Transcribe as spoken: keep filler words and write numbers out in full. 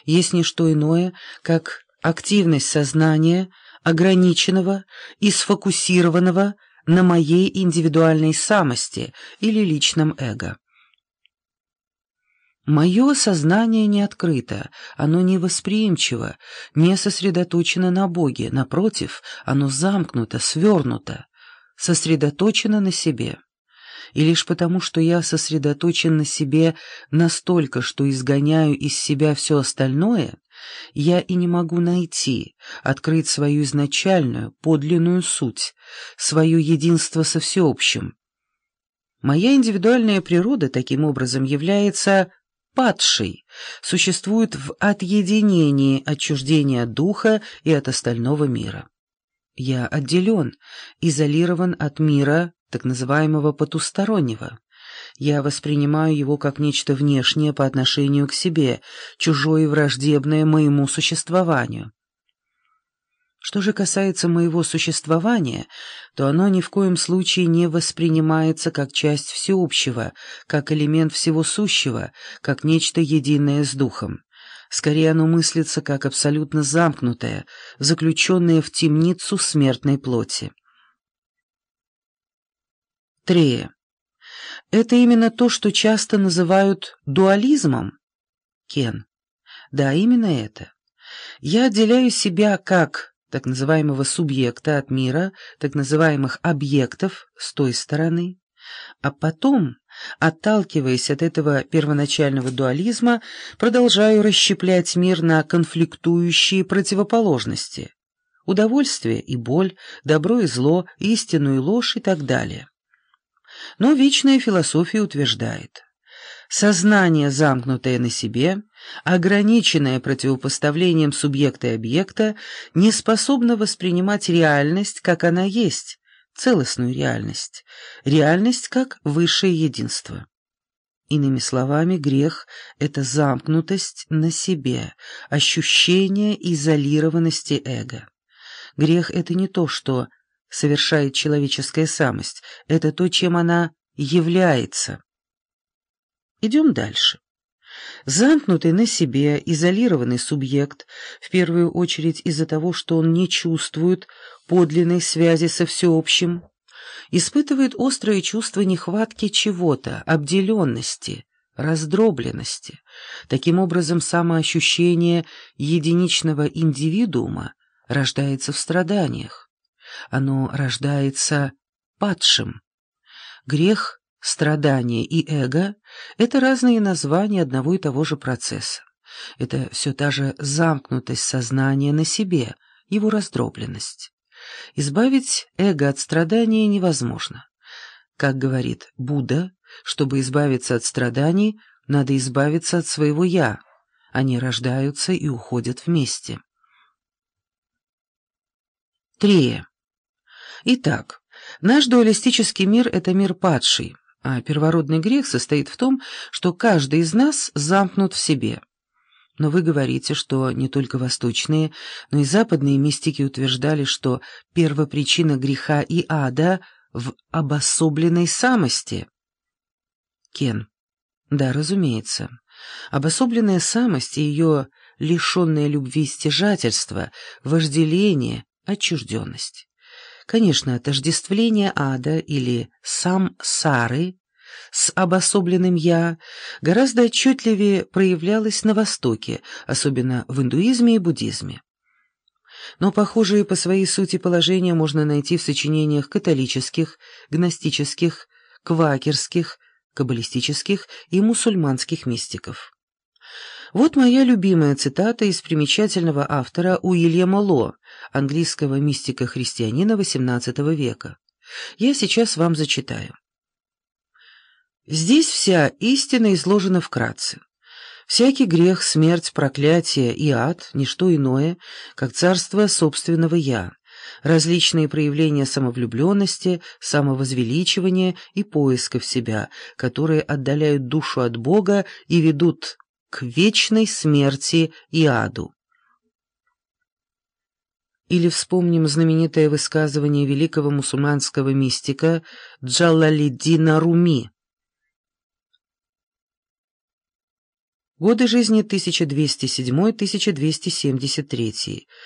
есть не что иное, как активность сознания, ограниченного и сфокусированного на моей индивидуальной самости или личном эго. Мое сознание не открыто, оно не восприимчиво, не сосредоточено на Боге, напротив, оно замкнуто, свернуто, сосредоточено на себе. И лишь потому, что я сосредоточен на себе настолько, что изгоняю из себя все остальное, я и не могу найти, открыть свою изначальную, подлинную суть, свое единство со всеобщим. Моя индивидуальная природа таким образом является падшей, существует в отъединении, отчуждении от духа и от остального мира. Я отделен, изолирован от мира, так называемого потустороннего. Я воспринимаю его как нечто внешнее по отношению к себе, чужое и враждебное моему существованию. Что же касается моего существования, то оно ни в коем случае не воспринимается как часть всеобщего, как элемент всего сущего, как нечто единое с духом. Скорее оно мыслится как абсолютно замкнутое, заключенное в темницу смертной плоти. Трея. Это именно то, что часто называют дуализмом? Кен. Да, именно это. Я отделяю себя как так называемого субъекта от мира, так называемых объектов с той стороны, а потом, отталкиваясь от этого первоначального дуализма, продолжаю расщеплять мир на конфликтующие противоположности: удовольствие и боль, добро и зло, истину и ложь и так далее. Но вечная философия утверждает: сознание, замкнутое на себе, ограниченное противопоставлением субъекта и объекта, не способно воспринимать реальность, как она есть, целостную реальность, реальность как высшее единство. Иными словами, грех — это замкнутость на себе, ощущение изолированности эго. Грех — это не то, что совершает человеческая самость, это то, чем она является. Идем дальше. Замкнутый на себе, изолированный субъект, в первую очередь из-за того, что он не чувствует подлинной связи со всеобщим, испытывает острое чувство нехватки чего-то, обделенности, раздробленности. Таким образом, самоощущение единичного индивидуума рождается в страданиях. Оно рождается падшим. Грех, страдание и эго — это разные названия одного и того же процесса. Это все та же замкнутость сознания на себе, его раздробленность. Избавить эго от страдания невозможно. Как говорит Будда, чтобы избавиться от страданий, надо избавиться от своего «я». Они рождаются и уходят вместе. Трея. Итак, наш дуалистический мир — это мир падший, а первородный грех состоит в том, что каждый из нас замкнут в себе. Но вы говорите, что не только восточные, но и западные мистики утверждали, что первопричина греха и ада в обособленной самости. Кен. Да, разумеется. Обособленная самость и ее лишенное любви стяжательство, вожделение, отчужденность. Конечно, отождествление ада или самсары с обособленным «я» гораздо отчетливее проявлялось на Востоке, особенно в индуизме и буддизме. Но похожие по своей сути положения можно найти в сочинениях католических, гностических, квакерских, каббалистических и мусульманских мистиков. Вот моя любимая цитата из примечательного автора Уильяма Ло, английского мистика-христианина восемнадцатого века. Я сейчас вам зачитаю. Здесь вся истина изложена вкратце. Всякий грех, смерть, проклятие и ад — ничто иное, как царство собственного «я», различные проявления самовлюбленности, самовозвеличивания и поиска в себя, которые отдаляют душу от Бога и ведут к вечной смерти и аду. Или вспомним знаменитое высказывание великого мусульманского мистика Джалалиддина Руми: Годы жизни тысяча двести седьмой — тысяча двести семьдесят третий.